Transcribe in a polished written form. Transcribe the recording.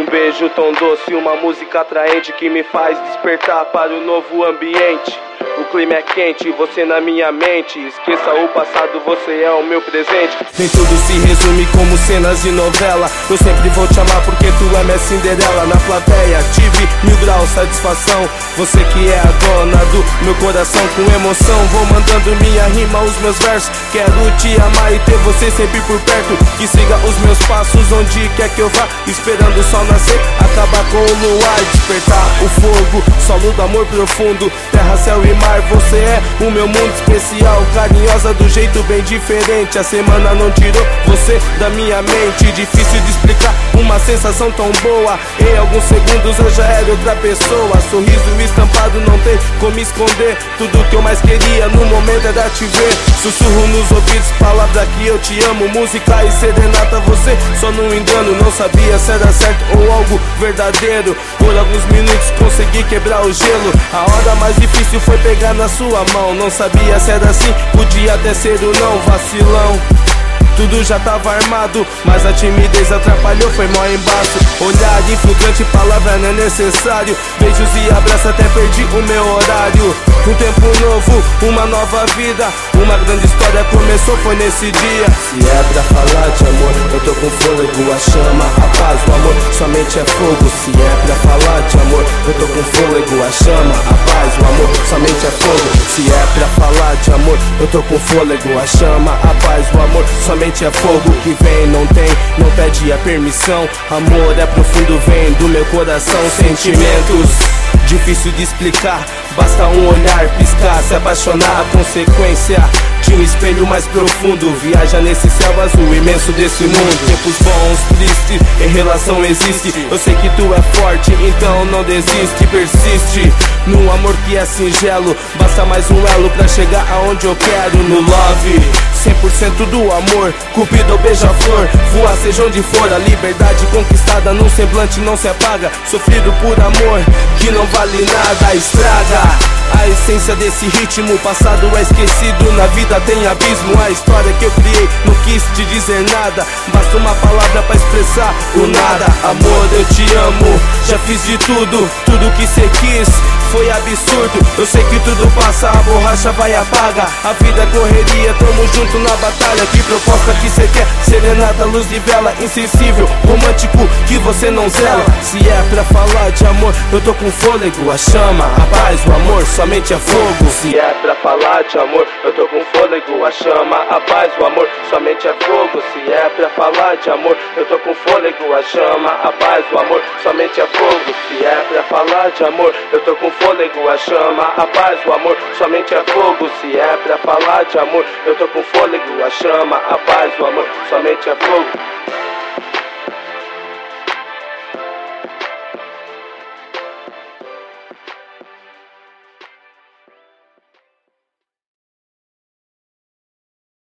beijo tão doce, uma música atraente que me faz despertar para o novo ambiente. O clima é quente, você na minha mente. Esqueça o passado, você é o meu presente. Nem tudo se resume como cenas de novela. Eu sempre vou te amar porque tu é minha Cinderela. Na plateia tive 1000 graus satisfação. Você que é a dona do meu coração. Com emoção vou mandando minha rima, os meus versos. Quero te amar e ter você sempre por perto. Que siga os meus passos onde quer que eu vá. Esperando o sol nascer, acabar com o luar. Despertar o fogo, solo do amor profundo. Terra, céu e mar, você é o meu mundo especial. Carinhosa do jeito bem diferente. A semana não tirou você da minha mente. Difícil de explicar uma sensação tão boa. Em alguns segundos eu já era outra pessoa. Sorriso estampado, não tem como esconder. Tudo que eu mais queria no momento era te ver. Sussurro nos ouvidos, palavra que eu te amo. Música e serenata, você só no engano. Não sabia se era certo ou algo verdadeiro. Por alguns minutos consegui quebrar o gelo. A hora mais difícil foi pegar na sua mão. Não sabia se era assim, podia até ser o não. Vacilão, tudo já tava armado, mas a timidez atrapalhou, foi mó embaço. Olhar influente, palavra não é necessário. Beijos e abraços, até perdi o meu horário. Um tempo novo, uma nova vida. Uma grande história começou, foi nesse dia. Se é pra falar de amor, eu tô com fôlego. A chama, a paz, o amor, somente é fogo. Se é pra falar de amor, eu tô com fôlego. A chama, a paz, o amor, somente é fogo. Se é pra falar de amor, eu tô com fôlego. A chama, a paz, o amor, somente é fogo. Que vem, não tem, não pede a permissão. Amor é profundo, vem do meu coração. Sentimentos difícil de explicar, basta um olhar, piscar, se apaixonar. A consequência de um espelho mais profundo. Viaja nesse céu azul imenso desse mundo. Tempos bons, tristes, em relação existe. Eu sei que tu é forte, então não desiste. Persiste no amor que é singelo. Basta mais um elo pra chegar aonde eu quero. No love, 100% do amor. Cupido ou beija-flor, voar seja onde for. A liberdade conquistada num semblante não se apaga. Sofrido por amor que não vale nada. Estraga a essência desse ritmo. O passado é esquecido, na vida tem abismo. A história que eu criei não quis te dizer nada. Basta uma palavra pra expressar o nada. Amor, eu te amo, já fiz de tudo. Tudo que cê quis foi absurdo. Eu sei que tudo passa, a borracha vai apagar. A vida é correria, tamo junto na batalha. Que proposta que cê quer? Serenata, luz de vela, insensível, romântico que você não zela. Se é pra falar de amor, eu tô com fôlego. A chama, a paz, o amor, somente é fogo. Se é pra falar de amor, eu tô com fôlego. A chama, a paz, o amor, somente é fogo. Se é pra falar de amor, eu tô com fôlego. A chama, a paz, o amor, somente é fogo. Se é pra falar de amor, eu tô com fôlego. A chama, a paz, o amor, somente é fogo. Se é pra falar de amor, eu tô com fôlego. A chama, a paz, o amor, somente é fogo.